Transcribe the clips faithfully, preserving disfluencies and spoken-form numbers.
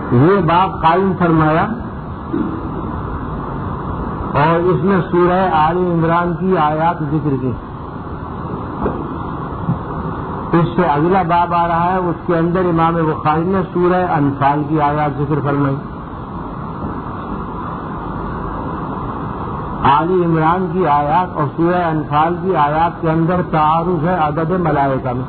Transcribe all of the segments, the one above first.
یہ باب قائم فرمایا اور اس میں سورہ آل عمران کی آیات ذکر کی. اس سے اگلا باب آ رہا ہے، اس کے اندر امام بخاری نے سورہ انفال کی آیات ذکر فرمائی. آل عمران کی آیات اور سورہ انفال کی آیات کے اندر تعارض ہے عدد ملائکہ میں.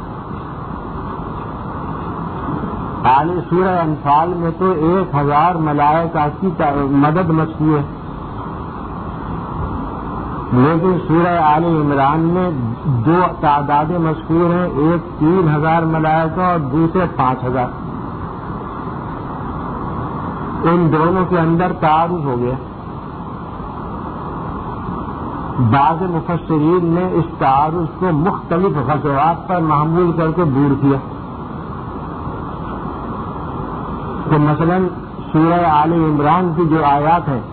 آل سورہ انفال میں تو ایک ہزار ملائکہ کی مدد مذکور ہے، لیکن سورہ آل عمران میں دو تعداد مذکور ہیں، ایک تین ہزار ملائکہ اور دوسرے پانچ ہزار. ان دونوں کے اندر تعارض ہو گیا. بعض مفسرین نے اس تعارض کو مختلف غزوات پر محمول کر کے دور کیا. تو مثلا سورہ آل عمران کی جو آیات ہیں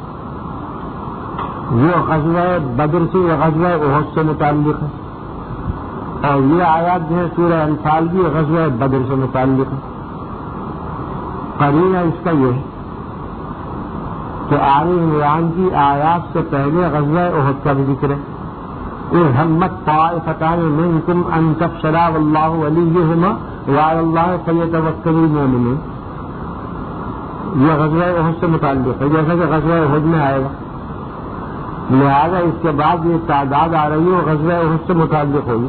وہ غزوہ بدر سے یا غزوہ احد سے متعلق ہے، اور یہ آیات جو ہے سورہ انفال کی غزوہ بدر سے متعلق ہے. قرینہ اس کا یہ ہے کہ آل عمران کی آیات سے پہلے غزوہ احد کا بھی ذکر ہے. اذ ہمت طائفتان منکم ان تفشلا واللہ ولیہما وعلی اللہ فلیتوکل المؤمنون. یہ غزوہ احد سے متعلق ہے، جیسا کہ غزوہ احد میں آئے گا. لہذا اس کے بعد یہ تعداد آ رہی ہے غزوہ احد سے متعلق ہوگی،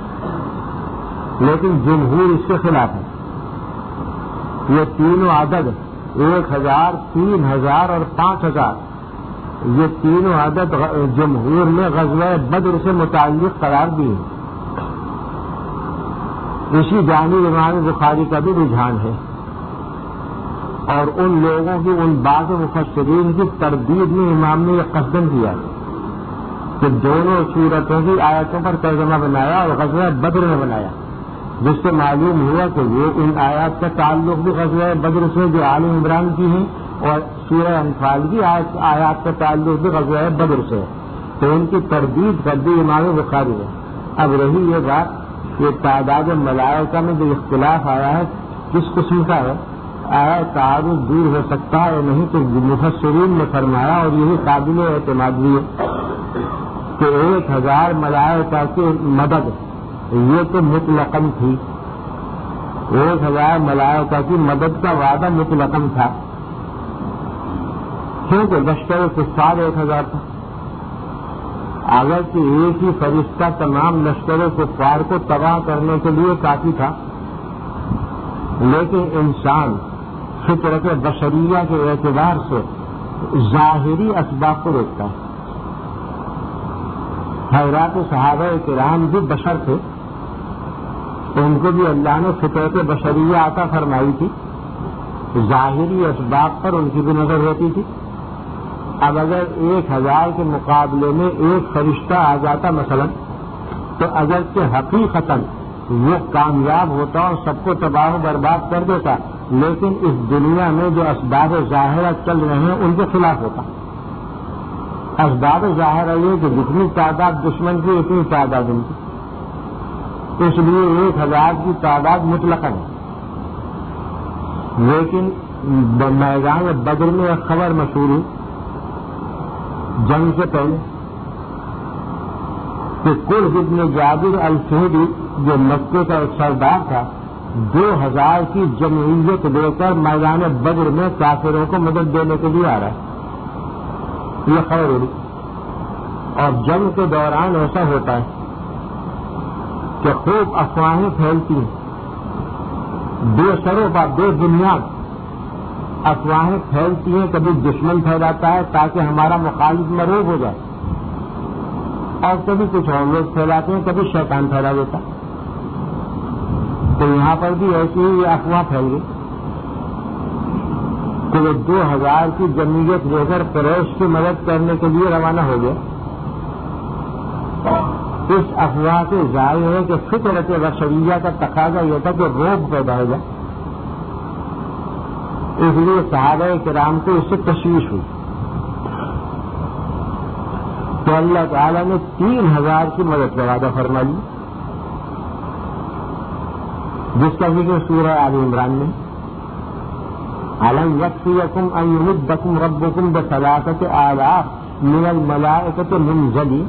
لیکن جمہور اس کے خلاف ہے. یہ تینوں عدد ایک ہزار، تین ہزار اور پانچ ہزار، یہ تینوں عدد جمہور نے غزوہ بدر سے متعلق قرار دیے. اسی جانب امام بخاری کا بھی رجحان ہے، اور ان لوگوں کی ان بعض مفسرین کی تردید میں امام نے یہ قصدن کیا کہ دونوں صورتوں کی آیتوں پر ترجمہ بنایا اور غزوہ بدر میں بنایا، جس سے معلوم ہوا کہ وہ ان آیات کا تعلق بھی غزوہ بدر سے جو آل عمران کی ہیں، اور سورہ انفال کی آیات کا تعلق بھی غزوہ بدر سے ہے. تو ان کی تردید کر دی امام بخاری نے. اب رہی یہ بات کہ تعداد ملائکہ میں جو اختلاف آیا ہے کس قسم کا ہے، آیا تعارض دور ہو سکتا ہے یا نہیں، تو مفسرین نے فرمایا اور یہی قابل اعتماد بھی ہے کہ ایک ہزار ملائکہ کی مدد یہ تو مطلقاً تھی. ایک ہزار ملائکہ کی مدد کا وعدہ مطلقاً تھا، کیونکہ لشکر کفار ایک ہزار تھا. اگرچہ ایک ہی فرشتہ تمام لشکر کفار کو تباہ کرنے کے لیے کافی تھا، لیکن انسان فطرت بشریہ کے اعتبار سے ظاہری اسباب کو دیکھتا ہے. حضرات صحابہ کرام بھی بشر تھے، ان کو بھی اللہ نے فطرت بشریہ عطا فرمائی تھی، ظاہری اسباب پر ان کی بھی نظر ہوتی تھی. اب اگر ایک ہزار کے مقابلے میں ایک فرشتہ آ جاتا مثلا، تو اگرچہ حقیقتاً وہ کامیاب ہوتا اور سب کو تباہ و برباد کر دیتا، لیکن اس دنیا میں جو اسباب ظاہرہ چل رہے ہیں ان کے خلاف ہوتا. اسباب ظاہرہ یہ کہ جتنی تعداد دشمن کی اتنی تعداد ان کی، اس لیے ایک ہزار کی تعداد مطلق ہے. لیکن میدان بدر میں ایک خبر مشہور ہوئی جنگ سے پہلے کہ کل ابن جابر الفہری جو مکے کا ایک سردار تھا، دو ہزار کی جمعیت لے کر میدان بدر میں کافروں کو مدد دینے کے لیے آ رہا ہے. یہ خبر ہوئی. اور جنگ کے دوران ایسا ہوتا ہے کہ خوب افواہیں پھیلتی ہیں، بے سروں پر بے بنیاد افواہیں پھیلتی ہیں. کبھی دشمن پھیلاتا ہے تاکہ ہمارا مخالف مرعوب ہو جائے، اور کبھی کچھ اور لوگ پھیلاتے ہیں، کبھی شیطان پھیلا دیتا. تو یہاں پر بھی ایسی ہی یہ افواہ پھیل گئی کہ وہ دو ہزار کی جمعیت لے کر قریش کی مدد کرنے کے لیے روانہ ہو گیا. اس افواہ سے ظاہر ہے کہ فطرت بشریہ کا تقاضا یہ تھا کہ روب پیدا ہو جائے، اس لیے صحابہ کرام کو اس سے تشویش ہوئی. تو اللہ تعالیٰ نے تین ہزار کی مدد کا وعدہ فرما لی، جس کا ذکر سورہ آل عمران میں. الم یکفیکم ان یمدکم ربکم بثلاثۃ آلاف من الملائکۃ منزلین،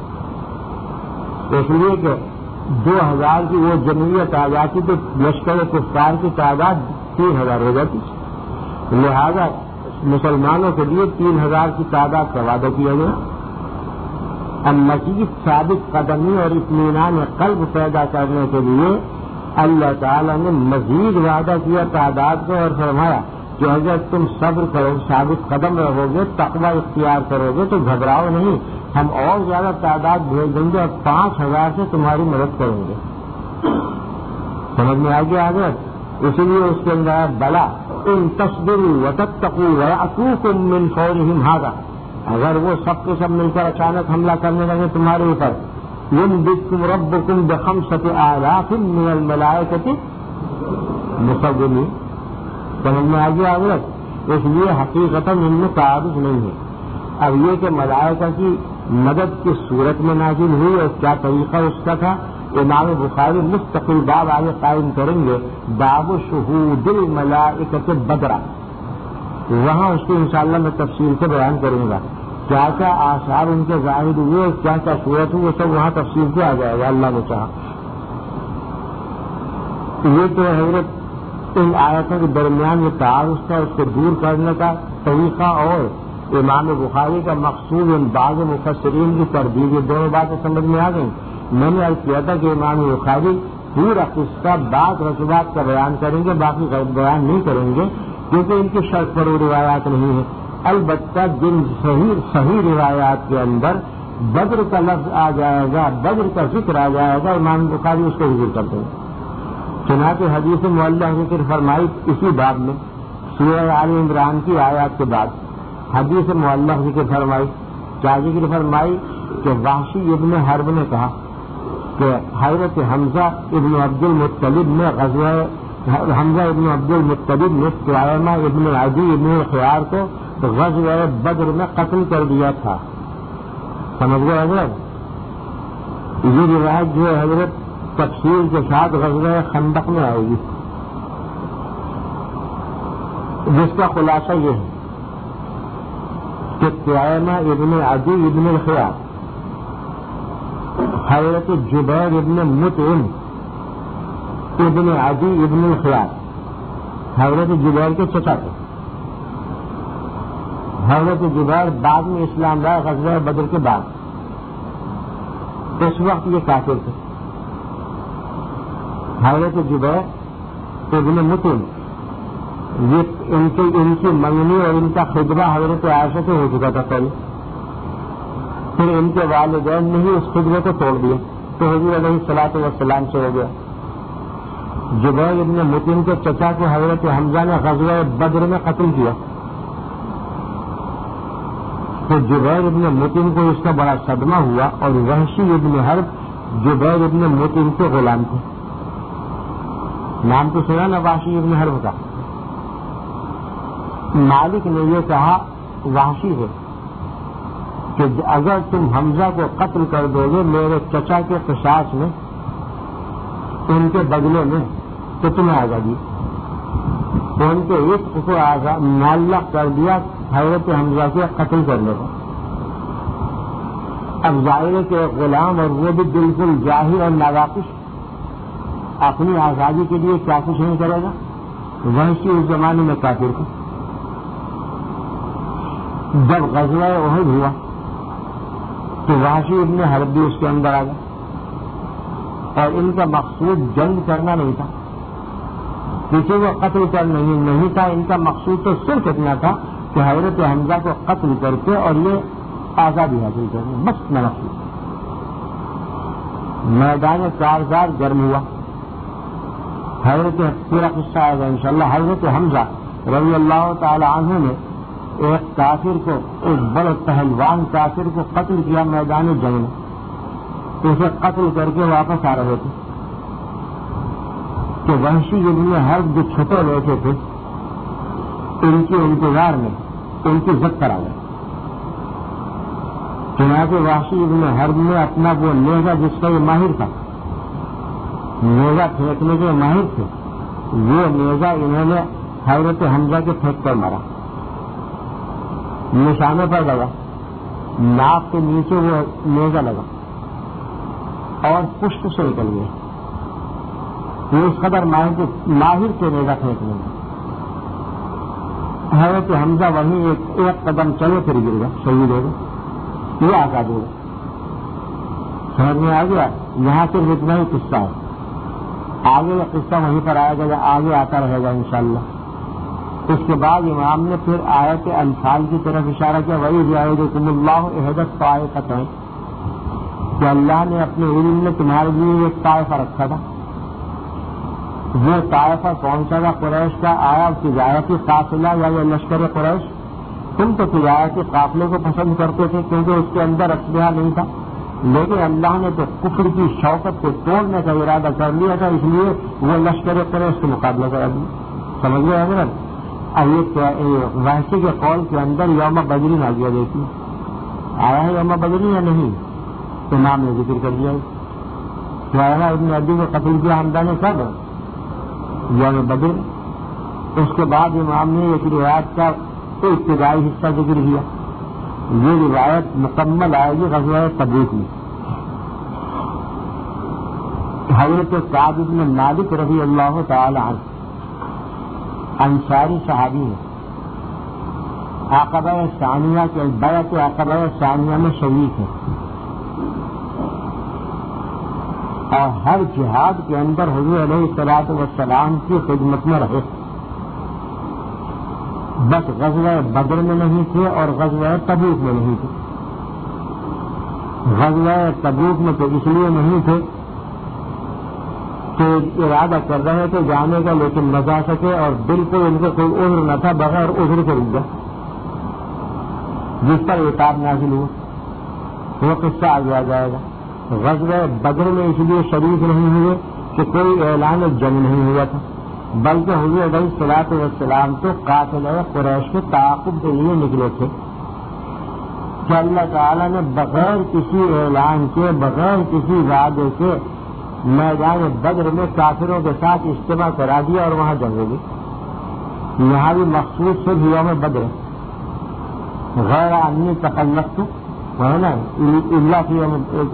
اس لیے کہ دو ہزار کی وہ جمعیت آ جاتی تو لشکر کفار کی تعداد تین ہزار ہو جاتی، لہذا مسلمانوں کے لیے تین ہزار کی تعداد کا وعدہ کیا گیا۔ اب مزید ثابت قدمی اور اطمینان قلب پیدا کرنے کے لیے اللہ تعالیٰ نے مزید وعدہ کیا تعداد کو، اور فرمایا کہ اگر تم صبر کرو، ثابت قدم رہو گے، تقوی اختیار کرو گے تو گھبراؤ نہیں، ہم اور زیادہ تعداد بھیج دیں گے اور پانچ ہزار سے تمہاری مدد کریں گے۔ سمجھ میں آ گیا حضرت؟ اسی لیے اس کے اندر بلا ان تصبروا وتتقوا ويأتوكم من فورهم هذا، اگر وہ سب کے سب مل کر اچانک حملہ کرنے لگے تمہارے اوپر، يمددكم ربكم بخمسة آلاف من الملائكة مسومين۔ سمجھ میں آ گیا حضرت؟ اس لیے حقیقتاً ان میں تعارض نہیں ہے۔ اب یہ کہ ملائکہ کی مدد کی صورت میں نازل ہوئی اور کیا طریقہ اس کا تھا، امام بخاری مستقل باب آگے قائم کریں گے، باب شہود الملائکۃ بدرا، وہاں اس کو انشاءاللہ میں تفصیل سے بیان کروں گا، کیا کیا آثار ان کے ظاہر ہوئے اور کیا کیا صورت ہوئی، وہ سب وہاں تفصیل سے آ جائے گا اللہ نے چاہا۔ یہ تو حضرت ان آیتوں کے درمیان یہ تعارض تھا، اس کو دور کرنے کا طریقہ اور امام بخاری کا مقصود ان بعض مفسرین کی تردید، یہ دونوں باتیں سمجھ میں آ گئیں۔ میں نے عرض کیا تھا کہ امام بخاری پورا قصہ بعض رسومات کا بیان کریں گے، باقی بیان نہیں کریں گے کیونکہ ان کی شرط پر وہ روایات نہیں ہیں۔ البتہ جن صحیح صحیح روایات کے اندر بدر کا لفظ آ جائے گا، بدر کا ذکر آ جائے گا، امام بخاری اس کو ذکر کرتے ہیں۔ چنانچہ حدیث معلّہ ذکر فرمائی اسی باب میں سورہ آل عمران کی آیات کے بعد حدیث معلّہ ذکر فرمائی، کیا ذکر فرمائی کہ وحشی ابن حرب نے کہا کہ حضرت حمزہ ابن عبد المطلب نے غزوہ حمزہ ابن عبد المطلب نے سلامہ ابن عدی ابن الخیار کو غزوہ بدر میں قتل کر دیا تھا۔ سمجھ گئے حضرت؟ یہ روایت جو ہے حضرت تفصیل کے ساتھ غزوہ خندق میں آئے گی، جس کا خلاصہ یہ ہے کہ سلامہ ابن عدی ابن الخیار حضرت جبیر ابن مطعم ابن عدی ابن الخیار حضرت جبیر کے چچا تھے۔ حضرت جبیر بعد میں اسلام لائے غزوہ بدر کے بعد، اس وقت یہ کافر تھے۔ حضرت جبیر ابن مطعم یہ ان کی ان کی منگنی اور ان کا خطبہ حضرت عائشہ سے ہو چکا تھا پہلے، پھر ان کے والدین نے ہی اس خطبے کو توڑ دیا تو حضور علیہ الصلوۃ والسلام سے ہو گیا۔ جبیر ابن مطعم کے چچا کو حضرت حمزہ نے غزوہ بدر میں قتل کیا، تو جبیر ابن مطعم کو اس کا بڑا صدمہ ہوا، اور وحشی ابن حرب جبیر ابن مطعم کے غلام تھے۔ نام تو سنا نا وحشی ابن حرب کا۔ مالک نے یہ کہا وحشی ہے کہ اگر تم حمزہ کو قتل کر دو گے میرے چچا کے قصاص میں، ان کے بدلے میں، تو تمہیں آزادی، تو ان کے عشق کو معلق کر دیا حضرت حمزہ کے قتل کرنے کا۔ اب ظاہر ہے کہ ایک غلام اور وہ بھی بالکل جاہل اور ناواقف اپنی آزادی کے لیے کیا کچھ نہیں کرے گا، وحشی اس زمانے میں کافر تھا۔ جب غزوہ احد ہوا تو وحشی ابن حرب بھی اس کے اندر آ گیا، اور ان کا مقصود جنگ کرنا نہیں تھا، کسی کو قتل کرنا نہیں تھا، ان کا مقصود تو صرف اتنا تھا کہ حضرت حمزہ کو قتل کر کے اور یہ آزادی حاصل کرنا، بس نہ مقصود۔ میدان کارزار گرم ہوا، حضرت پورا قصہ آئے گا انشاءاللہ۔ حضرت حمزہ رضی اللہ تعالی عنہ نے ایک کافر کو، ایک بڑے پہلوان کافر کو قتل کیا میدان جنگ میں، اسے قتل کر کے واپس آ رہے تھے کہ وحشی ابن حرب جو چھپے بیٹھے تھے ان کے انتظار میں ان کی زد پر آ گئے۔ چنانچہ وحشی ابن حرب نے اپنا وہ نیزہ جس کا یہ ماہر تھا، نیزہ پھینکنے کے ماہر تھے، وہ نیزہ انہوں نے حضرت حمزہ کے پھینک کر مارا، نشانے پر لگا، ناک کے نیچے وہ نیزہ لگا اور پشت سے نکل گیا. یہ اس قدر ماہر ماہر کے نیزہ پھینکنے میں. حضرت حمزہ وہیں ایک, ایک قدم چلے پھر گر گیا، شہید ہو گیا. یہ آزاد ہو گیا. سمجھ میں آ گیا. یہاں صرف اتنا ہی قصہ ہے، آگے کا قصہ وہیں پر آئے گا، آگے آتا رہے گا انشاءاللہ. اس کے بعد امام نے پھر آیت انفال کی طرف اشارہ کیا، وہی جائزکم اللہ احدث طائفتین، کہ اللہ نے اپنے علم میں تمہارے لیے ایک طائفہ رکھا تھا. وہ طائفہ کون سا تھا؟ قریش کا. آیا تجارتی قافلہ یا یہ لشکر قریش؟ تم تو تجارتی قافلے کو پسند کرتے تھے کیونکہ اس کے اندر اسلحہ نہیں تھا، لیکن اللہ نے تو کفر کی شوکت کو توڑنے کا ارادہ کر لیا تھا، اس لیے وہ لشکر قریش سے مقابلہ کرا دیا. سمجھ گئے حضرت؟ اب یہ وحشی کے قول کے اندر یوم بدری آ گیا. دیکھیے آیا ہے یوم بدری یا نہیں؟ امام نے ذکر کر دیا. ابن ابی کو قتل کیا حمزہ نے کب؟ یوم بدر. اس کے بعد امام نے ایک روایت کا ابتدائی حصہ ذکر کیا. یہ روایت مکمل آئے گی غزوہ تبوک میں. حضرت سعد بن مالک رضی اللہ تعالی عنہ انصاری صحابی ہے، عقبہ ثانیہ کے بیعت عقبہ ثانیہ میں شریک ہے، اور ہر جہاد کے اندر حضور علیہ الصلوۃ والسلام کی خدمت میں رہے. بس غزوہ بدر میں نہیں تھے اور غزوہ تبوک میں نہیں تھے. غزوہ تبوک میں تو اس لیے نہیں تھے کہ ارادہ کر رہے تھے جانے کا لیکن نہ جا سکے، اور بالکل ان کو کوئی عذر نہ تھا، بغیر عذر کے رک گیا جس پر عتاب نازل ہوا. وہ قصہ آگے آ جائے گا. غزوہ بدر میں اس لیے شریک نہیں ہوئے کہ کوئی اعلان جنگ نہیں ہوا تھا، بلکہ حضور علیہ الصلوۃ والسلام تو قاتل قریش کے تعاقب کے لیے نکلے تھے کہ اللہ تعالیٰ نے بغیر کسی اعلان کے، بغیر کسی وعدے کے میدان بدر میں کافروں کے ساتھ اجتماع کرا دیا اور وہاں جنگ ہوگی. یہاں بھی مخصوص صرف یوم بدر، غیر انی تخلفت ہے نا اللہ کی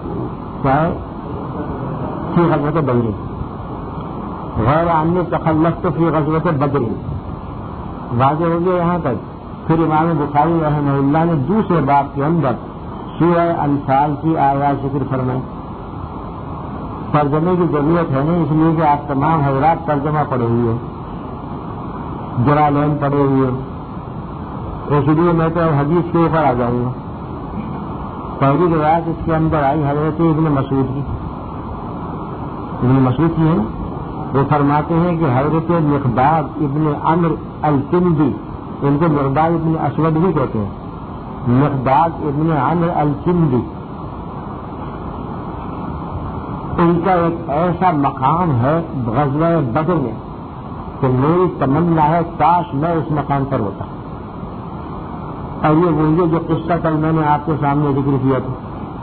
فی غزوۃ بدر، غیر انی تخلفت فی غزوۃ بدر واضح ہو گیا یہاں تک. پھر امام بخاری رحمہ اللہ نے دوسرے باب کے اندر سورہ انفال کی آیات ذکر فرمائی. ترجمے کی ضرورت ہے نہیں، اس لیے کہ آپ تمام حضرات ترجمہ پڑھے ہوئے، جلالین پڑھے ہوئے، اس لیے میں تو حدیث کے اوپر آ جاؤں گا. پہلی روایت اس کے اندر آئی حضرت ابن مسعود کی. ابن مسعود کی ہے، وہ فرماتے ہیں کہ حضرت مقداد ابن عمرو الکندی، ان کو مقداد ابن اسود بھی کہتے ہیں، مقداد ابن عمرو الکندی، ان کا ایک ایسا مقام ہے غزوہ بدر میں کہ میری تمنا ہے کاش میں اس مقام پر ہوتا. اور یہ وہی جو قصہ کل میں نے آپ کے سامنے ذکر کیا تھا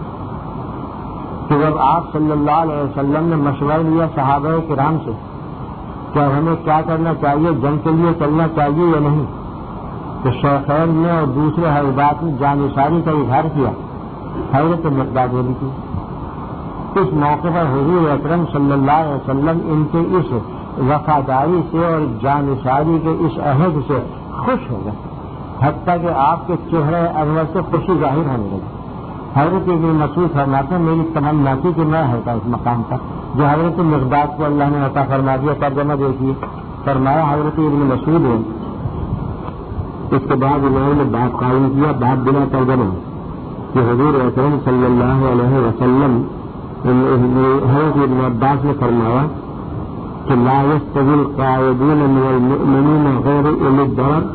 کہ جب آپ صلی اللہ علیہ وسلم نے مشورہ لیا صحابہ کرام سے کہ ہمیں کیا کرنا چاہیے، جنگ کے لیے چلنا چاہیے یا نہیں، تو شیخین نے اور دوسرے حضرات نے جانشاری کا اظہار کیا. حضرت مقداد ہوئی تھی. اس موقع پر حضور اکرم صلی اللہ علیہ وسلم ان کے اس وفاداری سے اور جانشاری کے اس عہد سے خوش ہو گئے، حتیٰ کہ آپ کے چہرے انور سے خوشی ظاہر ہونے لگی. حضرت ابن مسعود فرماتے ہیں میری تمنا تھی کہ میں ہوتا اس مقام پر جو حضرت مقداد کو اللہ نے عطا فرما دیا. ترجمہ دیکھیے، فرمایا حضرت ابن مسعود ہے. اس کے بعد انہوں نے بات قائم کیا، بات بنا ترجمہ، کہ حضور اکرم صلی اللہ علیہ وسلم حضرت ابن عباس نے فرمایا کہ لا يستوي القاعدون من المؤمنين غير اولي الضرر،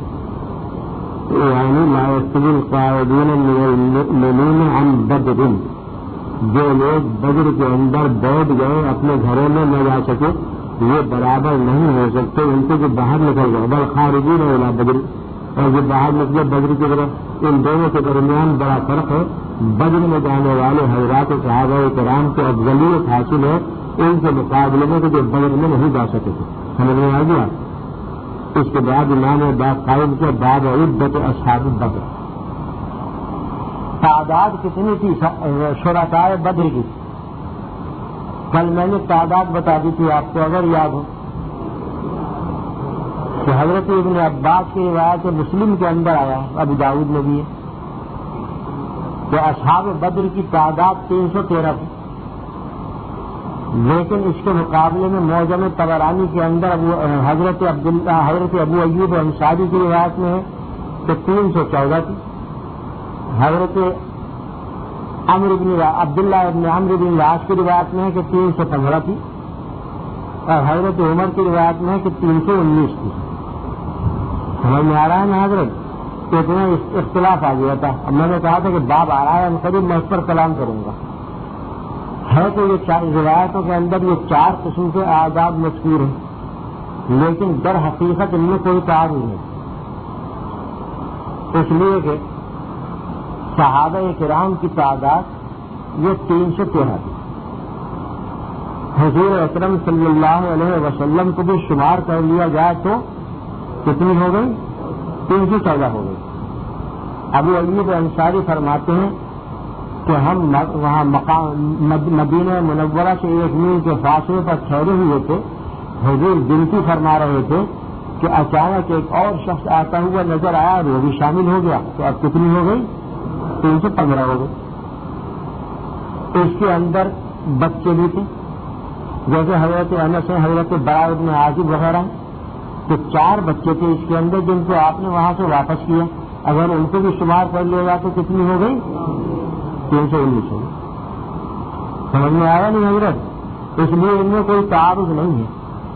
یعنی لا يستوي القاعدون من المؤمنين عن بدر، جو لوگ بدر کے اندر بیٹھ گئے اپنے گھروں میں نہ جا سکے یہ برابر نہیں ہو سکتے ان کے جو باہر نکل گئے، بل خارجین الى بدر، اور جو باہر نکلے بدر کی طرف. ان دونوں کے درمیان بڑا فرق ہے. بدر میں جانے والے حضرات صحابہ کرام کو افضلیت حاصل ہے ان کے مقابلے میں جو بدر میں نہیں جا سکے تھے. سمجھ میں آ گیا؟ اس کے بعد امام نے باب قائم کیا باب عدت اصحاب بدر. تعداد کتنی تھی شرکاء بدر کی؟ کل میں نے تعداد بتا دی تھی آپ کو اگر یاد ہو کہ حضرت ابن عباس کی روایت مسلم کے اندر آیا, ابو داؤد میں بھی ہے کہ اصحاب بدر کی تعداد تین سو تیرہ تھی, لیکن اس کے مقابلے میں معجم طبرانی کے اندر حضرت عبداللہ حضرت ابو ایوب انصاری کی روایت میں ہے کہ تین سو چودہ تھی, حضرت عمرو بن عبداللہ ابن عمرو بن العاص کی روایت میں ہے کہ تین سو پندرہ تھی, اور حضرت عمر کی روایت میں ہے کہ تین سو انیس تھی. سمجھ میں آ رہا ہے نا حضرت؟ تو اتنا اختلاف آ گیا تھا. اب میں نے کہا تھا کہ باب آ رہا ہے, ہم قریب میں اس پر کلام کروں گا. ہے تو یہ چار روایتوں کے اندر یہ چار قسم کے اعداد مذکور ہیں, لیکن در حقیقت ان میں کوئی تعارض نہیں, اس لیے کہ صحابہ کرام کی تعداد یہ تین سو تیرہ تھی. حضور اکرم صلی اللہ علیہ وسلم کو بھی شمار کر لیا جائے تو کتنی ہو گئی؟ تین سو چودہ ہو گئی. ابو ایوب انصاری فرماتے ہیں کہ ہم وہاں مقام مدینہ منورہ سے ایک میل کے فاصلے پر ٹھہرے ہوئے تھے. حضور گنتی فرما رہے تھے کہ اچانک ایک اور شخص آتا ہوا نظر آیا اور وہ بھی شامل ہو گیا, تو اب کتنی ہو گئی؟ تین سو پندرہ ہو گئی. اس کے اندر بچے بھی تھے, جیسے حضرت انس ہیں, حضرت برا بن عازب وغیرہ, تو چار بچے تھے اس کے اندر جن کو آپ نے وہاں سے واپس کیا. اگر ان کو بھی شمار کر لے گا تو کتنی ہو گئی؟ تین سو انیس ہو گئی. سمجھ میں آیا نہیں حضرت؟ اس لیے ان میں کوئی تعارض نہیں ہے.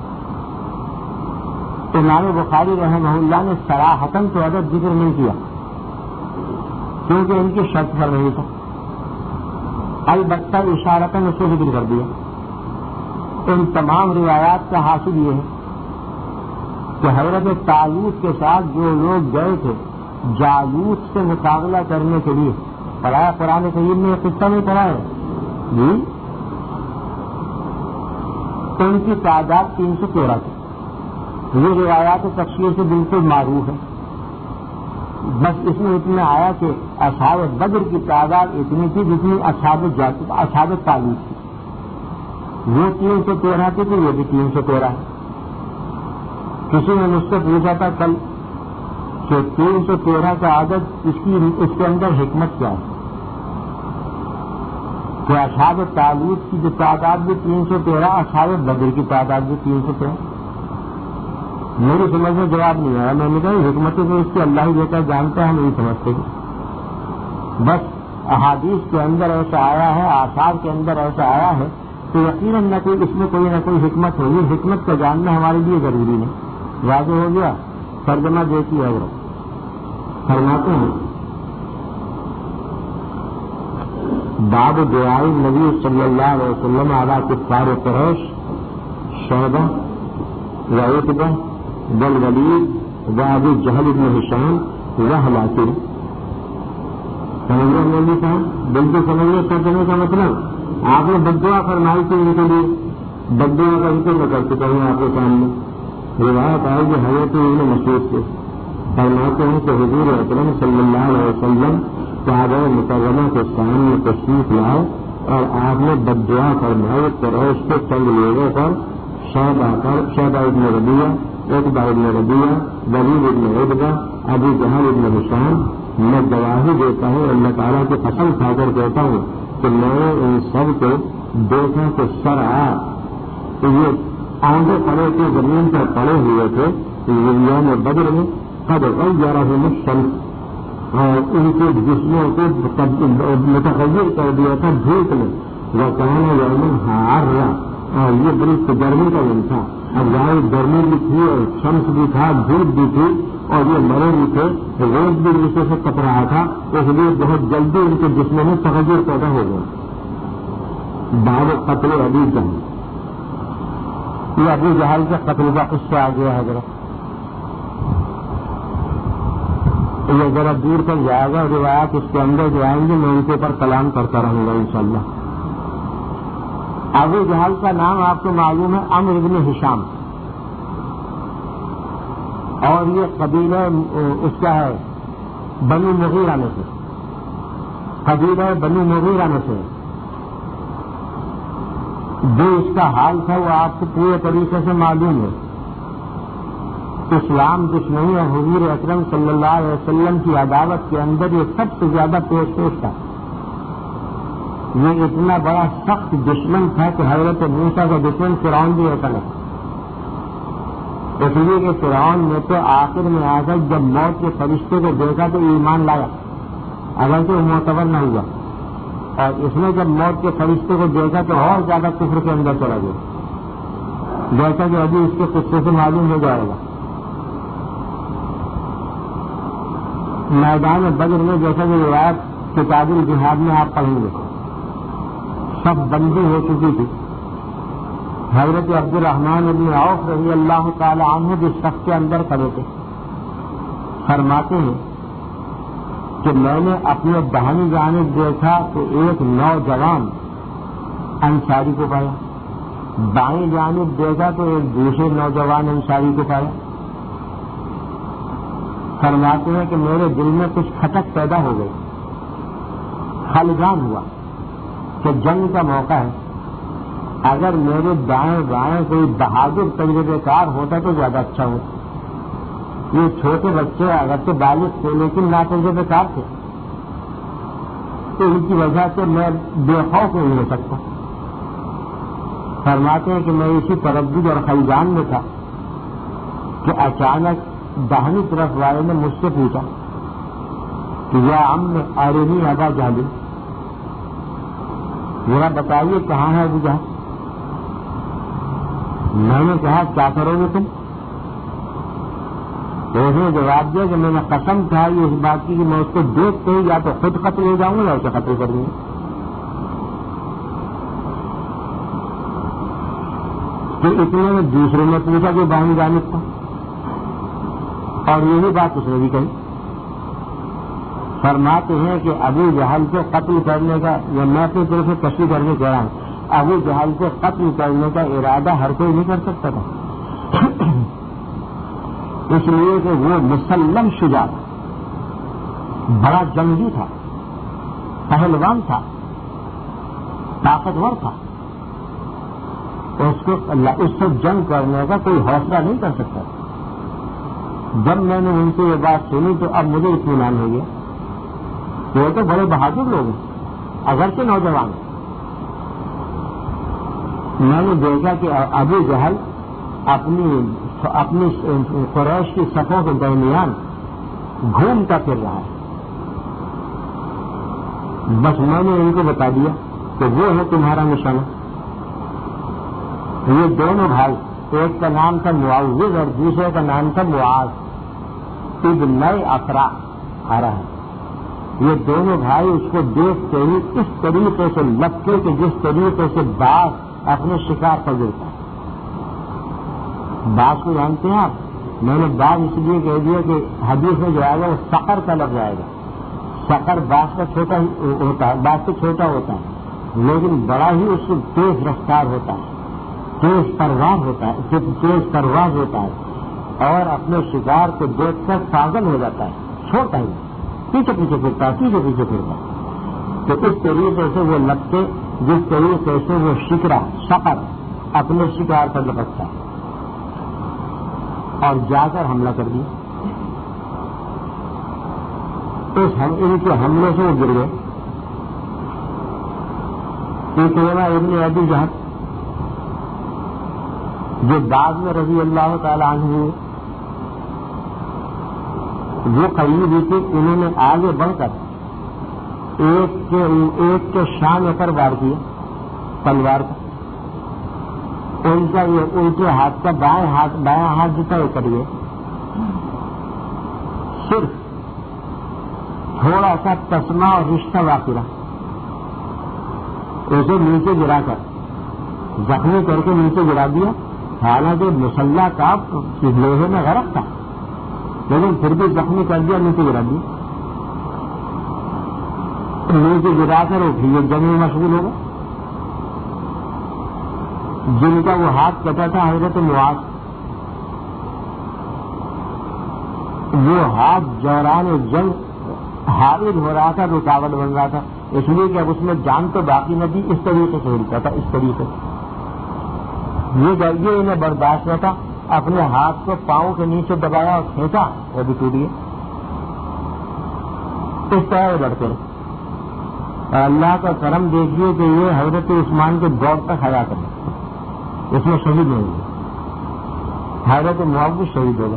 امام بخاری رحمہ اللہ نے صراحتاً تو عدد ذکر نہیں کیا کیونکہ ان کی شرط پر نہیں تھا, البتہ اشارتاً اس کو ذکر کر دیا. ان تمام روایات کا حاصل یہ ہے کہ حضرت طالوت کے ساتھ جو لوگ گئے تھے جالوت سے مقابلہ کرنے کے لیے, پڑھایا قرآن کریم میں قصہ نہیں پڑھا ہے جی, ان کی تعداد تین سو تیرہ تھی. یہ روایات تفسیر سے بالکل معروف ہے. بس اس میں اتنا آیا کہ اصحاب بدر کی تعداد اتنی تھی جتنی اصحاب اصحاب طالوت تھی. وہ تین سو تیرہ تھی تو یہ بھی تین سو تیرہ ہے. کسی نے مجھ سے پوچھا تھا کل کہ تین سو تیرہ کا عدد اس کی اس کے اندر حکمت کیا ہے, کہ اصحاب طالوت کی جو تعداد بھی تین سو تیرہ, اصحاب بدر کی تعداد بھی تین سو تیرہ. میری سمجھ میں جواب نہیں آیا. میں نے کہا حکمتیں تو اس کی اللہ ہی دیتا جانتا ہے, ہم نہیں سمجھتے. بس احادیث کے اندر ایسا آیا ہے, آثار کے اندر ایسا آیا ہے, تو یقیناً نہ کوئی اس میں کوئی نہ کوئی حکمت ہوگی. حکمت کا جاننا ہمارے لیے ضروری نہیں. واضح ہو گیا؟ ترجمہ دیکھی ہے وہ فرماتے ہیں باب دعائی نبی صلی اللہ علیہ وسلم علی کفار قریش شعبہ و عتبہ والولید و ابو جہل بن ہشام و ہلاکر. سمجھ رہے ہیں صاحب؟ بالکل سمجھیے ترجمے کا مطلب. آپ نے بدعا فرمائی تھی ان کے لیے, بدعا کا ذکر میں کر چکا ہوں آپ کے سامنے. روایت آئی کہ حضرت ابن مسعود سے فرماتے ہیں کہ حضور اکرم صلی اللہ علیہ وسلم کعبہ مکرمہ کے سامنے تشریف لائے اور آپ نے بدعا فرمائی قریش کے چند لوگوں پر, شیبہ پر, شیبہ ابن ربیعہ, عتبہ ابن ربیعہ, ولید ابن عتبہ, ابو جہل ابن ہشام. میں گواہی دیتا ہوں, اللہ تعالیٰ کی قسم کھا کر کہتا ہوں کہ میں نے ان سب کو دیکھا کہ سر آ تو یہ آنگے پڑے کے زمین پر پڑے ہوئے تھے یوم بدر میں. قد غیرہم الشمس, اور ان کے جسموں کو متغیر کر دیا تھا دھوپ میں. وکان یوم حارا, اور یہ بڑی گرمی کا دن تھا. اب ظاہر گرمی بھی تھی اور شمس بھی تھا, دھوپ بھی تھی, اور یہ مرے بھی تھے, روز بھی دوسرے سے کپ رہا تھا. اس لیے بہت جلدی ان کے جسموں میں تغیر پیدا ہو گیا. باب قتل ابی جہل, یہ ابو جہل کے قتل کا قصہ آ گیا ہے. ذرا یہ ذرا دور تک جائے گا, روایات اس کے اندر جو آئیں گے میں ان کے اوپر کلام کرتا رہوں گا انشاءاللہ. ابو جہل کا نام آپ کو معلوم ہے عمرو بن ہشام. اور یہ قبیلہ اس کا ہے بنو مغیرہ میں سے، قبیلہ بنو مغیرہ میں سے جو اس کا حال تھا وہ آپ کو پورے طریقے سے معلوم ہے. اسلام دشمنی اور حضور اکرم صلی اللہ علیہ وسلم کی عداوت کے اندر یہ سب سے زیادہ پیش پیش تھا. یہ اتنا بڑا سخت دشمن تھا کہ حضرت موسیٰ کا دشمن فرعون بھی ہوتا نہیں. اس لیے کہ فرعون نے تو آخر میں آ کر جب موت کے فرشتے کو دیکھا تو ایمان لایا، اگرچہ وہ معتبر نہ ہوا، اور اس نے جب موت کے فرشتے کو دیکھا تو اور زیادہ کفر کے اندر چلا گیا، جیسا کہ ابھی اس کے قصے سے معلوم ہو جائے گا. میدان بدر میں جیسا کہ روایت کتاب الجہاد میں آپ پڑھیں گے سب بندی ہو چکی تھی. حضرت عبد الرحمن بن عوف رضی اللہ تعالی عنہ بھی صف کے اندر کھڑے تھے. فرماتے ہیں کہ میں نے اپنے داہنی جانب دیکھا تو ایک نوجوان انصاری کو پایا، بائیں جانب دیکھا تو ایک دوسرے نوجوان انصاری کو پایا. فرماتے ہیں کہ میرے دل میں کچھ کھٹک پیدا ہو گئی، خلجان ہوا کہ جنگ کا موقع ہے، اگر میرے دائیں بائیں کوئی بہادر تجربے کار ہوتا تو زیادہ اچھا ہوتا. یہ چھوٹے بچے اگر تو بالغ تھے لیکن نا تجربے کار تھے، تو ان کی وجہ سے میں بے خوف نہیں ہو سکتا. فرماتے ہیں کہ میں اسی تردد اور خلجان میں تھا کہ اچانک داہنی طرف والے نے مجھ سے پوچھا کہ یا ام ارنی ابا جہل، ذرا بتائیے کہاں ہے ابو جہل. میں نے کہا کیا کرو گے تم؟ تو اس نے جواب دیا کہ میں نے قسم کھائی اس بات کی کہ میں اس کو دیکھ کے یا تو خود قتل ہو جاؤں گا یا اسے قتل کر دوں گا. تو اتنے میں دوسرے نے پوچھا کہ بائیں جانب تھا، اور یہی بات اس نے بھی کہی. فرماتے ہیں کہ ابو جہل کو قتل کرنے کا، یا میں اپنی طرف سے تشریح کرنے کہہ رہا ہوں، ابو جہل کو قتل کرنے کا ارادہ ہر کوئی نہیں کر سکتا تھا، اس لیے کہ وہ مسلم شجاع تھا، بڑا جنگی تھا، پہلوان تھا، طاقتور تھا. اس کو اس سے جنگ کرنے کا کوئی حوصلہ نہیں کر سکتا تھا. جب میں نے ان سے یہ بات سنی تو اب مجھے اطمینان ہو گیا. وہ تو بڑے بہادر لوگ ہیں اگرچہ نوجوان. میں نے دیکھا کہ ابو جہل اپنی اپنی قریش کی صفوں کے درمیان گھومتا پھر رہا ہے. بس میں نے ان کو بتا دیا کہ وہ ہے تمہارا نشانہ. یہ دونوں بھائی، ایک کا نام تھا معوذ اور دوسرے کا نام تھا معاذ ابن افرا آ رہا ہے. یہ دونوں بھائی اس کو دیکھتے ہی اس طریقے سے لپکے کہ جس طریقے سے باغ اپنے شکار پر گرتا ہے. باغ کو جانتے ہیں آپ؟ میں نے باغ اس لیے کہہ دیا کہ حدیث میں جو آئے گا وہ سقر کا لفظ آئے گا. سقر باغ کا چھوٹا ہوتا ہے، باغ سے چھوٹا ہوتا ہے لیکن بڑا ہی اس سے تیز رفتار ہوتا ہے، تیز پرواز ہوتا ہے تیز پرواز ہوتا ہے اور اپنے شکار کو دیکھ کر پاگل ہو جاتا ہے، چھوڑتا ہی پیچھے پیچھے پھرتا ہے پیچھے پیچھے پھرتا ہے. تو اس طریقے سے وہ لپٹے جس طریقے سے وہ شکرا شکر اپنے شکار پر لپکتا ہے اور جا کر حملہ کر دیا. اس ان کے حملے سے وہ گر گئے. اکرمہ ابن ابی جہل جو بعد میں رضی اللہ تعالی عنہ ہوئے، وہ قریب تھے، انہوں نے آگے بڑھ کر ایک کے ایک کے شان پر وار کیا تلوار کا. ان کا یہ الٹے ہاتھ کا بائیں ہاتھ بائیں ہاتھ جتنا وہ کر گئے. صرف تھوڑا سا تسمہ اور رشتہ واقع اسے نیچے گرا کر زخمی کر کے نیچے گرا دیا. حالانکہ مسلح کا لوہے میں غرق تھا لیکن پھر بھی زخمی کر دیا، نیچے گرا دیا. نیچے گرا کر اٹھ یہ جنگ میں مشغول ہوگا. جن کا وہ ہاتھ کٹا تھا حضرت معاذ، وہ ہاتھ جوران جنگ حائل ہو رہا تھا، رکاوٹ بن رہا تھا، اس لیے کہ اب اس میں جان تو باقی نہ تھی، اس طریقے سے ہلتا تھا، اس طریقے سے یہ یہ انہیں برداشت نہ تھا، اپنے ہاتھ کو پاؤں کے نیچے دبایا اور کھینچا، وہ بھی ٹوٹ گیا۔ اس طرح وہ لڑتے رہے۔ اللہ کا کرم دیکھیے کہ یہ حضرت عثمان کے دور تک حیا کرے، اس میں شہید نہیں ہوئے، حضرت معاویہ شہید ہو گئے،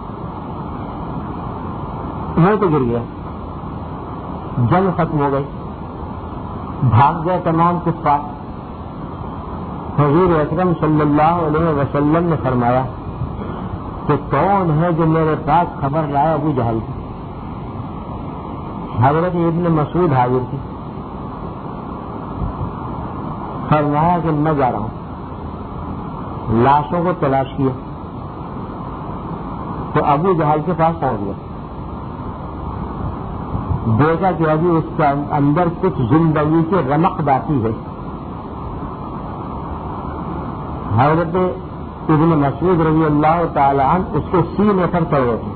وہ تو گر گیا، جنگ ختم ہو گئی، بھاگ گئے تمام کفار۔ حضور اکرم صلی اللہ علیہ وسلم نے فرمایا کہ کون ہے جو میرے پاس خبر لائے ابو جہل کی؟ حضرت ابن مسعود حاضر تھی، فرمایا کہ میں جا رہا ہوں، لاشوں کو تلاش کیا تو ابو جہل کے پاس پہنچ گیا، دیکھا کہ ابھی اس کے اندر کچھ زندگی کی رمق باقی ہے۔ حضرت ابن مسعود رضی اللہ تعالی عنہ اس کے سینے پر چڑھے تھے،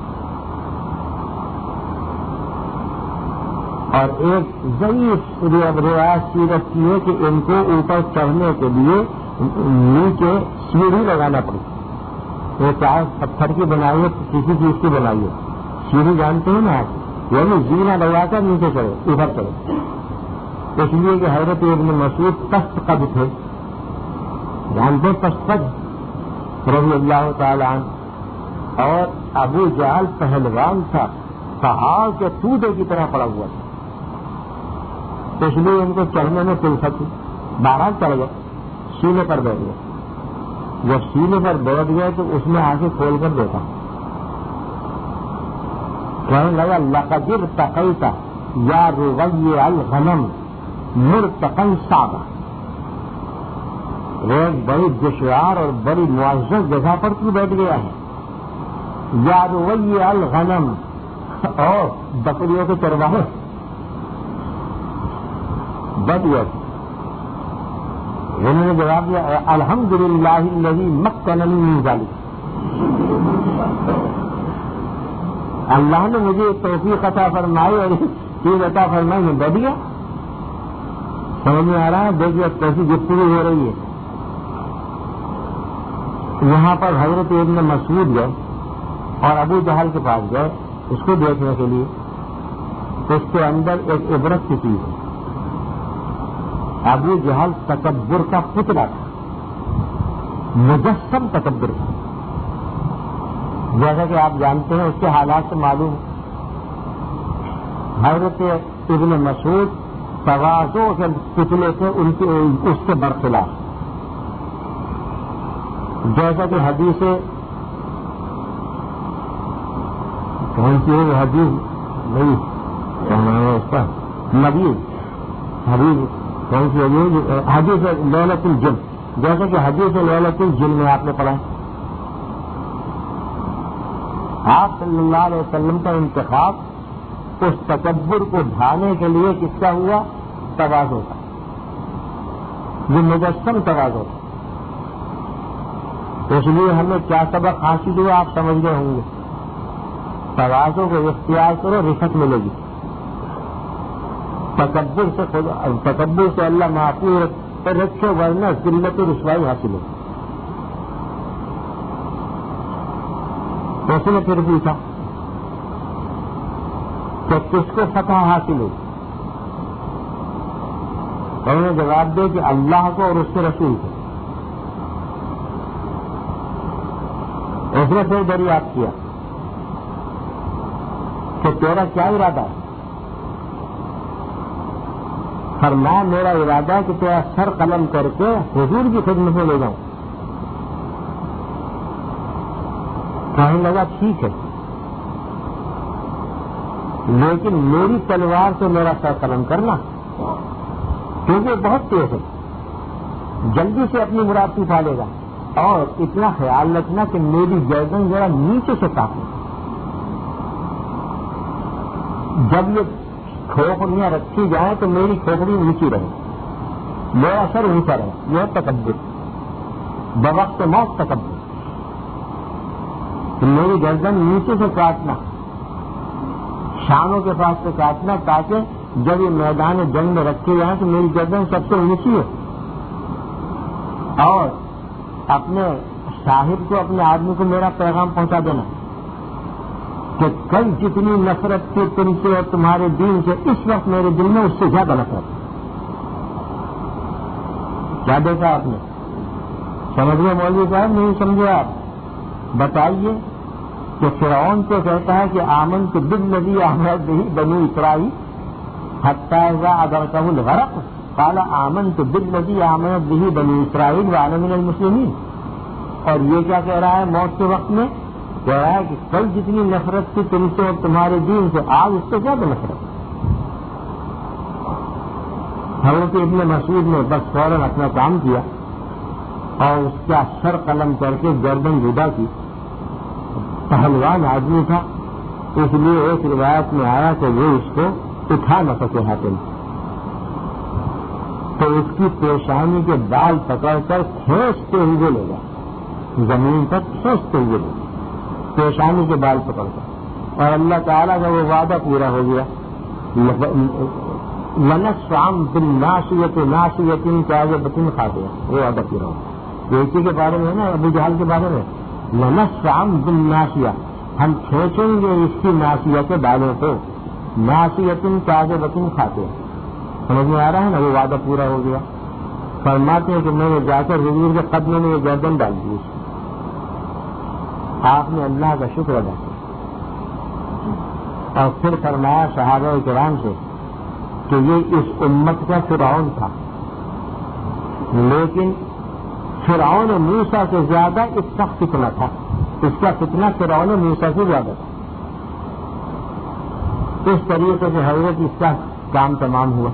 اور ایک ضعیف روایت سیرت کی ہے کہ ان کو اوپر چڑھنے کے لیے نیچے سیڑھی لگانا پڑی، وہ چاہے پتھر کی بنائی ہے کسی چیز کی بنائی ہے، سیڑھی جانتے ہیں نا آپ، یعنی زینہ لگا کر نیچے چڑھے، اوپر چڑھے، اس لیے کہ حضرت ابن مسعود پست قد تھے، جانتے پست قد رضی اللہ تعالی عنہ، اور ابو جہل پہلوان تھا، پہاڑ کے ٹوٹے کی طرح پڑا ہوا تھا، اس لیے ان کو چڑھنے میں کلفت تھی، بہرحال چڑھ گئے، سینے پر بیٹھ گئے۔ جب سینے پر بیٹھ گئے تو اس نے آنکھیں کھول کر دیکھا، کہنے لگا لقد ارتقیت یا رغی الغنم مرتقا صعبا، ایک بڑی دشوار اور بڑی معزز جگہ پر تو بیٹھ گیا ہے، یا رغی الغنم، اور بکریوں کے چرواہے بد گیا۔ انہوں نے جواب دیا الحمدللہ الذی مکننی من ذلک، اللہ نے مجھے توفیق عطا فرمائی اور چیز عطا فرمائی، میں بد گیا۔ سمجھ میں آ رہا ہے؟ دیکھیے کیسی گفتگو ہو رہی ہے۔ یہاں پر حضرت ابن مسعود گئے اور ابو جہل کے پاس گئے اس کو دیکھنے کے لیے، اس کے اندر ایک عبرت کی چیز ہے۔ ابو جہل تکبر کا پتلا تھا، مجسم تکبر تھا، جیسا کہ آپ جانتے ہیں، اس کے حالات سے معلوم۔ حضرت ابن مسعود تواضع کے پتلے تھے، ان کے اس کے برخلاف، جیسا کہ حدیث کون سی ہے حدیث نہیں اس کا نبی حدیث کون سی حدیث لیلۃ الجن، جیسا کہ حدیث لیلۃ الجن میں آپ نے پڑھا، آپ صلی اللہ علیہ وسلم کا انتخاب اس تکبر کو ڈھانے کے لیے کس کا ہوا؟ تواضع کا، یہ مجسم تواضع کا۔ اس لیے ہمیں کیا سبق حاصل ہوا آپ سمجھ گئے ہوں گے، تواضع کو اختیار کرو رفعت ملے گی، تکبر سے تکبر سے اللہ محفوظ رکھے ورنہ ذلت و رسوائی حاصل ہو۔ اس نے پھر پوچھا کہ کس کو فتح حاصل ہو؟ انہوں نے جواب دے کہ اللہ کو اور اس کے رسول کو۔ اس نے پھر دریافت کیا کہ تیرا کیا ارادہ ہے؟ فرمایا میرا ارادہ ہے کہ تیرا سر قلم کر کے حضور کی خدمت میں لے جاؤں۔ کہنے لگا ٹھیک ہے، لیکن میری تلوار سے میرا سر قلم کرنا، کیونکہ بہت تیز ہے، جلدی سے اپنی مراد اٹھا لے گا، اور اتنا خیال رکھنا کہ میری گردن ذرا نیچے سے کاٹنا، جب یہ کھوپڑیاں رکھی جائیں تو میری کھوپڑی اونچی رہے، میرا سر اونچا رہے، یہ تکبر، بوقت موت تکبر، تو میری گردن نیچے سے کاٹنا، شانوں کے پاس سے کاٹنا، تاکہ جب یہ میدان جنگ میں رکھے جائیں تو میری گردن سب سے اونچی ہو، اور اپنے صاحب کو، اپنے آدمی کو میرا پیغام پہنچا دینا کہ کل جتنی نفرت تھی تم سے اور تمہارے دین سے، اس وقت میرے دل میں اس سے زیادہ نفرت۔ کیا دیکھا آپ نے؟ سمجھ گئے مولوی صاحب؟ نہیں سمجھے آپ؟ بتائیے کہ فرعون تو کہتا ہے کہ آمنت بالذی آمنت بہ بنو اسرائیل حتی اذا ادرکہ الغرق قال آمنت بالذی آمنت بہ بنو اسرائیل وانا من المسلمین، اور یہ کیا کہہ رہا ہے موت کے وقت میں؟ کہہ رہا ہے کہ کل جتنی نفرت تھی تم سے اور تمہارے دین سے، آج اس سے زیادہ نفرت۔ حضرت ابن مسعود نے بس فوراً اپنا کام کیا اور اس کا سر قلم کر کے گردن جدا کی۔ پہلوان آدمی تھا، اس لیے ایک روایت میں آیا کہ وہ اس کو اٹھا نہ سکے ہاتھ میں، تو اس کی پیشانی کے بال پکڑ کر کھینچتے ہوئے لے گا، زمین پر کھینچتے ہوئے لے گا، پیشانی کے بال پکڑ کر، اور اللہ تعالیٰ کا وہ وعدہ پورا ہو گیا۔ لنسعم بالناشیۃ ناشیۃ کاذبۃ خاطئہ، وہ وعدہ پورا ہو گیا۔ اسی کے بارے میں ہے نا، ابو جہل کے بارے میں، لنسعم بالناشیہ، ہم کھینچیں گے اس کی ناشیہ کے بالوں کو، ناشیۃ کاذبۃ خاطئہ۔ سمجھ میں آ رہا ہے نا؟ وہ وعدہ پورا ہو گیا۔ فرماتے ہیں کہ میں نے جا کر حضور کے قدموں میں یہ گردن ڈال دی، آپ نے اللہ کا شکر ادا کیا، اور پھر فرمایا صحابہ کرام سے کہ یہ اس امت کا فرعون تھا، لیکن فرعون موسیٰ سے زیادہ اس کا فتنہ تھا، اس کا فتنہ فرعون موسیٰ سے زیادہ تھا۔ اس طریقے سے حضرت اس کا کام تمام ہوا۔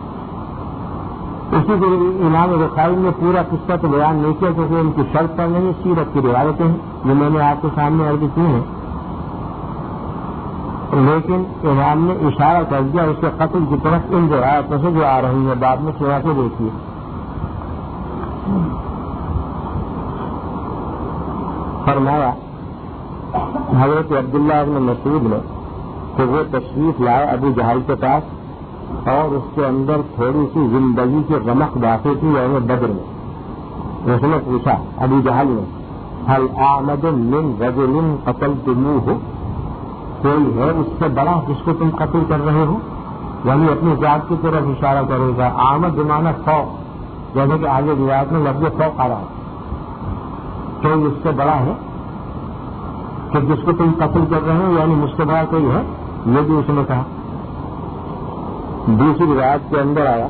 اسی کے امام بخاری نے پورا قصہ تو بیان نہیں کیا کیونکہ ان کی شرط پر نہیں، سیرت کی روایتیں ہیں جو میں نے آپ کے سامنے عرض کی ہیں، لیکن امام نے اشارہ کر دیا اس کے قتل کی طرف ان روایتوں سے جو آ رہی ہیں، بعد میں سنا کے دیکھیے۔ فرمایا حضرت عبداللہ بن مسعود نے کہ وہ تشریف لائے ابو جہل کے پاس، اور اس کے اندر تھوڑی سی زندگی کی رمق داخل تھی یوم بدر میں۔ اس نے پوچھا ابو جہل نے، هل اعمد من رجل قتلتموه، کوئی ہے اس سے بڑا جس کو تم قتل کر رہے ہو؟ یعنی اپنی ذات کی طرف اشارہ کرے گا۔ آمد بمعنی فوق، جیسے کہ آگے روایت میں لفظ فوق آ رہا ہے، کوئی اس سے بڑا ہے کہ جس کو تم قتل کر رہے ہو، یعنی مجھ سے بڑا کوئی ہے؟ یہ بھی اس نے کہا۔ دوسری روایت کے اندر آیا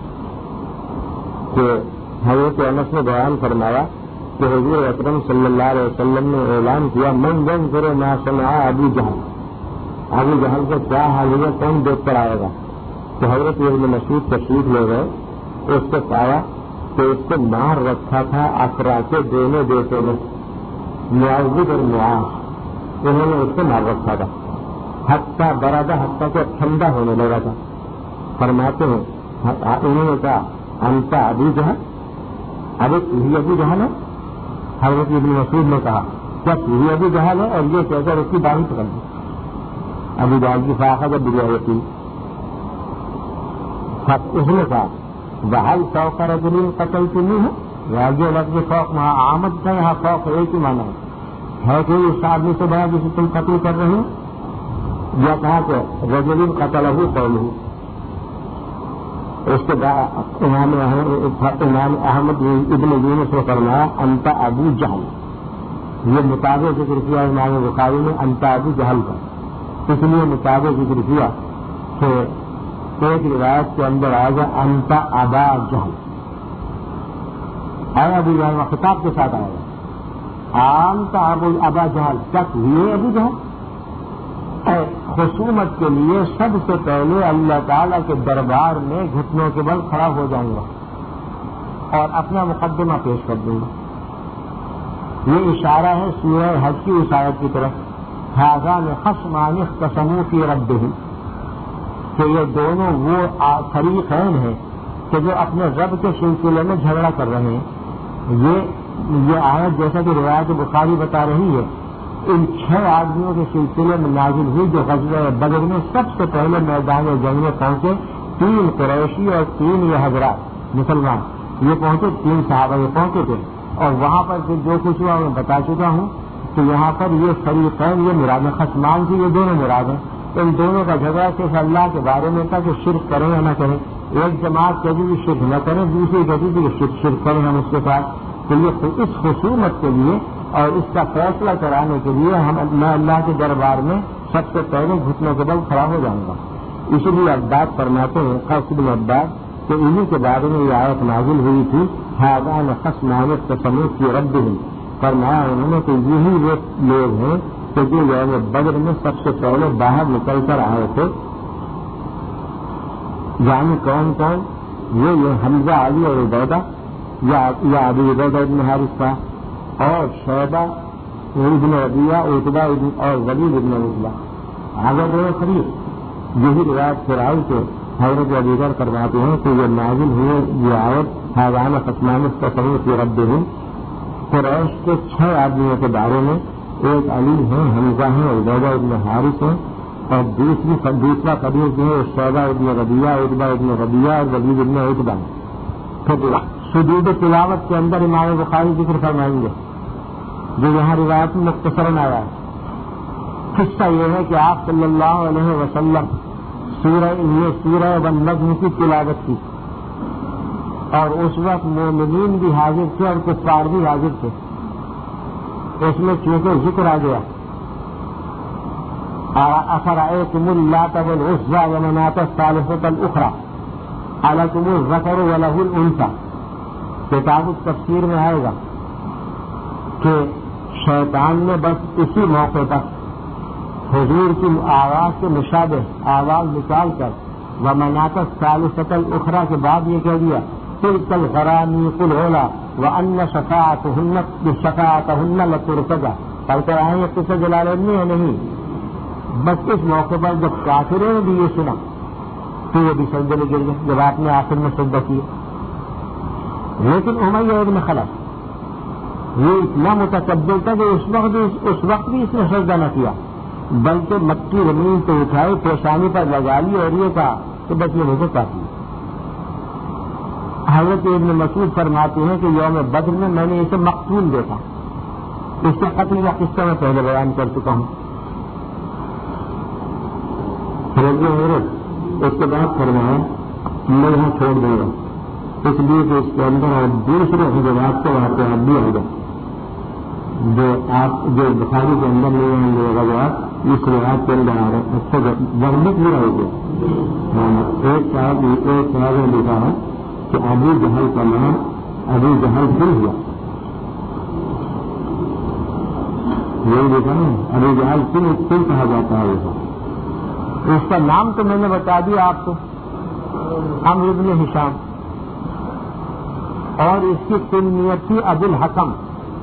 کہ حضرت انس نے بیان فرمایا کہ حضور اکرم صلی اللہ علیہ وسلم نے اعلان کیا، من ينظر ما صنع ابو جہل، ابو جہل کا کیا حال ہوا، کون دیکھ کر آئے گا؟ تو حضرت ابن مسعود تشریف لے گئے، اس کو پایا کہ اس کو مار رکھا تھا افرا کے دینے دیتے میں، معاوض اور معاش، انہوں نے اس کو مار رکھا تھا، حتیٰ برادہ حتیٰ کہ ٹھنڈا ہونے لگا تھا۔ فرماتے ہیں انہوں نے کہا انت ابو جہل، ارے یہ ابو جہل ہے؟ حضرت ابن مسعود نے کہا کیا یہ ابو جہل ہے؟ اور یہ کہہ کر اس کی داڑھی پکڑ دی۔ ابو جہل کی فاقہ جب بگڑ ہوتی، اس نے کہا بحل فوق رجل قتلتموہ، راجع لفظ فوق وہاں آمد تھا، یہاں فوق ایک ہی معنی ہے، ہے کوئی اس آدمی سے بڑا جسے تم قتل کر رہے ہو؟ یا کہا کہ رجل قتلہ قومہ۔ اس کے بعد امام امام احمد ابن یونس نے فرمایا انت ابو جہل، یہ مطابق ذکر کیا امام بخاری نے انت ابو جہل کا، اس لیے مطابق ذکر کیا کہ ایک روایت کے اندر آئے گا انت ابا جہل، اے ابو جہل خطاب کے ساتھ آئے گا، انت ابو ابا جہل، تک یہ ابو جہل۔ خصومت کے لیے سب سے پہلے اللہ تعالیٰ کے دربار میں گھٹنوں کے بل کھڑا ہو جاؤں گا اور اپنا مقدمہ پیش کر دوں گا۔ یہ اشارہ ہے سورہ حج کی اس آیت کی طرف، ھذان خصمان اختصموا فی ربہم، کہ یہ دونوں وہ فریقین ہیں کہ جو اپنے رب کے سلسلے میں جھگڑا کر رہے ہیں۔ یہ یہ آیت جیسا کہ روایت بخاری بتا رہی ہے ان چھ آدمیوں کے سلسلے میں نازل ہوئی جو غزوہ بدر میں سب سے پہلے میدان جنگ میں پہنچے. تین قریشی اور تین یہ حضرات مسلمان یہ پہنچے, تین صحابہ یہ پہنچے تھے. اور وہاں پر پھر جو کچھ ہوا میں بتا چکا ہوں کہ یہاں پر یہ فریقین یہ مراد ہے, خصمان کی یہ دونوں مراد ہیں. ان دونوں کا جھگڑا صرف اللہ کے بارے میں تھا کہ شرک کریں یا نہ کریں. ایک جماعت کبھی بھی شرک نہ کریں, دوسری کبھی بھی شرک شرک کریں ہم اس کے ساتھ. تو یہ اس خصومت کے لیے اور اس کا فیصلہ کرانے کے لیے ہم میں اللہ کے دربار میں سب سے پہلے گھٹنوں کے بل کھڑا ہو جاؤں گا. اسی لیے عباد فرماتے ہیں قصد بن عباد کہ انہیں کے بارے میں یہ آیت نازل ہوئی تھی, ہاذان خصمان اختصموا فی ربہم. فرمایا انہوں نے کہ یہی وہ لوگ ہیں کہ جو یوم بدر میں سب سے پہلے باہر نکل کر آئے تھے. یعنی کون کون؟ یہ یہ حمزہ, علی اور عبیدہ یا ابو عبیدہ ابن حارث تھا, اور شیبہ ابن ربیعہ, عتبہ اور ولید ابن عتبہ. آگے دو خرید یہی روایت پھر آئی کہ حضرت ابو ذر کرواتے ہیں کہ یہ نازل ہوئے یہ آیت ہاذان خصمان اختصموا فی ربہم قریش کے چھ آدمیوں کے بارے میں. ایک علی ہیں, حمزہ ہیں, عبیدہ ابن حارث ہیں, اور دوسری دوسرا قبیل جو ہے شیبہ ابن ربیعہ, عتبہ ابن ربیعہ اور ولید ابن عتبہ. پھر سجود تلاوت کے اندر امام بخاری ذکر فرمائیں گے جو یہاں روایت میں مختصراً آیا ہے. قصہ یہ ہے کہ آپ صلی اللہ علیہ وسلم سورہ یہ سورہ والنجم کی تلاوت کی, اور اس وقت مومنین بھی حاضر تھے اور کفار بھی حاضر تھے. اس میں چونکہ ذکر آ گیا افرأیتم اللات والعزی ومناة الثالثة الأخرى الکم الذکر وله الانثی. کتاب التفسیر میں آئے گا کہ شیطان نے بس اسی موقع پر حضور کی آواز کے مشابہ آواز نکال کر ومناة الثالثة الأخرى کے بعد یہ کہہ دیا تلک الغرانیق العلی وان شفاعتهن بشفاعتهن لترتجى. پڑھ کر آئیں یہ قصہ جلالین میں ہے نہیں, بس اس موقع پر جب کافروں نے بھی یہ سنا تو وہ بھی سجدے میں گر گئے جب آپ نے آخر میں سجدہ کیا. لیکن امیہ ابن خلف یہ اتنا متکبر تھا کہ اس وقت اس وقت بھی اس نے سجدہ نہ کیا, بلکہ مکی زمین کو اٹھائی, پیشانی پر لگا لی اور یہ کہا کہ بس یہ مجھے کافی ہے. حضرت ابن مسعود فرماتے ہیں کہ یوم بدر میں میں نے اسے مقتول دیکھا. اس کے قتل کا قصہ میں پہلے بیان کر چکا ہوں. اس کے بعد فرمایا میں یہاں چھوڑ دوں گا, اس لیے کہ اس کے اندر اور دوسرے حضرات کے واقعات بھی آئے گا جو آپ جو بخاری کے اندر نہیں آئیں گے غزوات اس روایت کے اندر آ رہے ہیں. اچھا ورنت بھی رہے گے. ایک صاحب ایک صاحب نے لکھا ہے کہ ابو جہل کا نام ابو جہل دل ہوا, یہی لکھا ہے ابو جہل کیوں کیوں کہا جاتا ہے. اس کا نام تو میں نے بتا دیا آپ کو, عمرو بن ہشام, اور اس کی کنیت تھی ابو الحکم.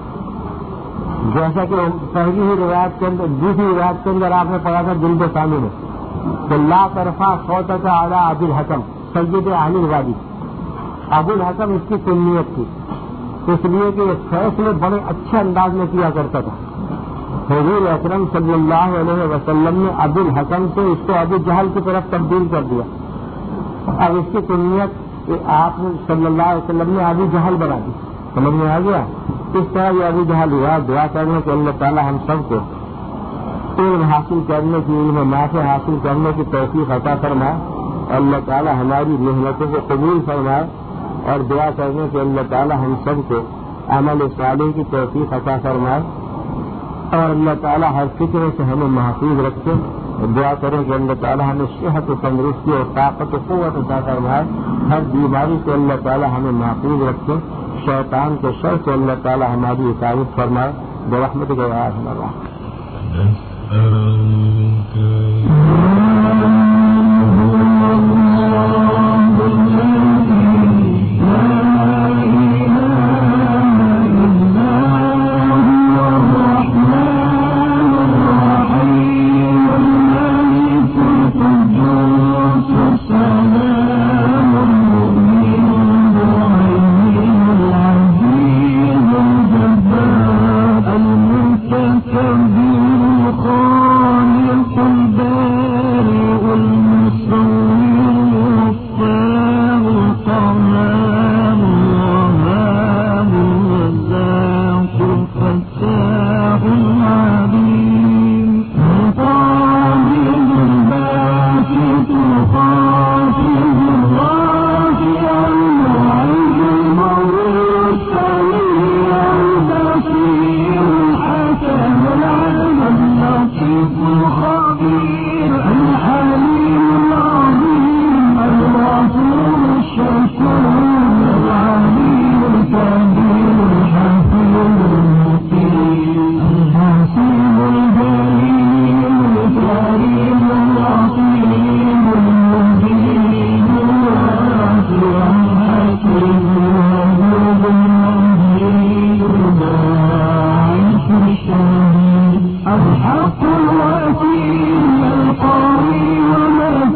جیسا کہ پہلی ہی روایت کے اندر دوسری روایت کے اندر آپ نے پڑھا تھا جلد ثانی میں کہ لا ترفع صوتک علی ابی الحکم سید اہل الوادی. ابو الحکم اس کی کنیت تھی, اس لیے کہ یہ فیصلے بڑے اچھے انداز میں کیا کرتا تھا. حضور اکرم صلی اللہ علیہ وسلم نے ابو الحکم سے اس کو ابو جہل کی طرف تبدیل کر دیا. اب اس کی کنیت آپ صلی اللہ علیہ وسلم نے ابو جہل بنا دی. سمجھ میں آ گیا؟ اس طرح یہ ابو جہل ہوا. دعا کرنے کے اللہ تعالیٰ ہم سب کو علم حاصل کرنے کی علم نافع حاصل کرنے کی توفیق عطا فرمائے. اللہ تعالیٰ ہماری محنتوں کو قبول فرمائے, اور دعا کرنے کے اللہ تعالیٰ ہم سب کو عمل صالح کی توفیق عطا فرمائے, اور اللہ تعالیٰ ہر فکر سے ہمیں محفوظ رکھے. دعا کریں کہ اللہ تعالیٰ ہمیں صحت و تندرستی اور طاقت و قوت عطا فرمائے. ہر بیماری سے اللہ تعالیٰ ہمیں محفوظ رکھے. شیطان کے شر سے اللہ تعالیٰ ہماری حفاظت فرمائے. برحمتک یا ارحم الراحمین. المنتكب الحق الوكيل القوي وما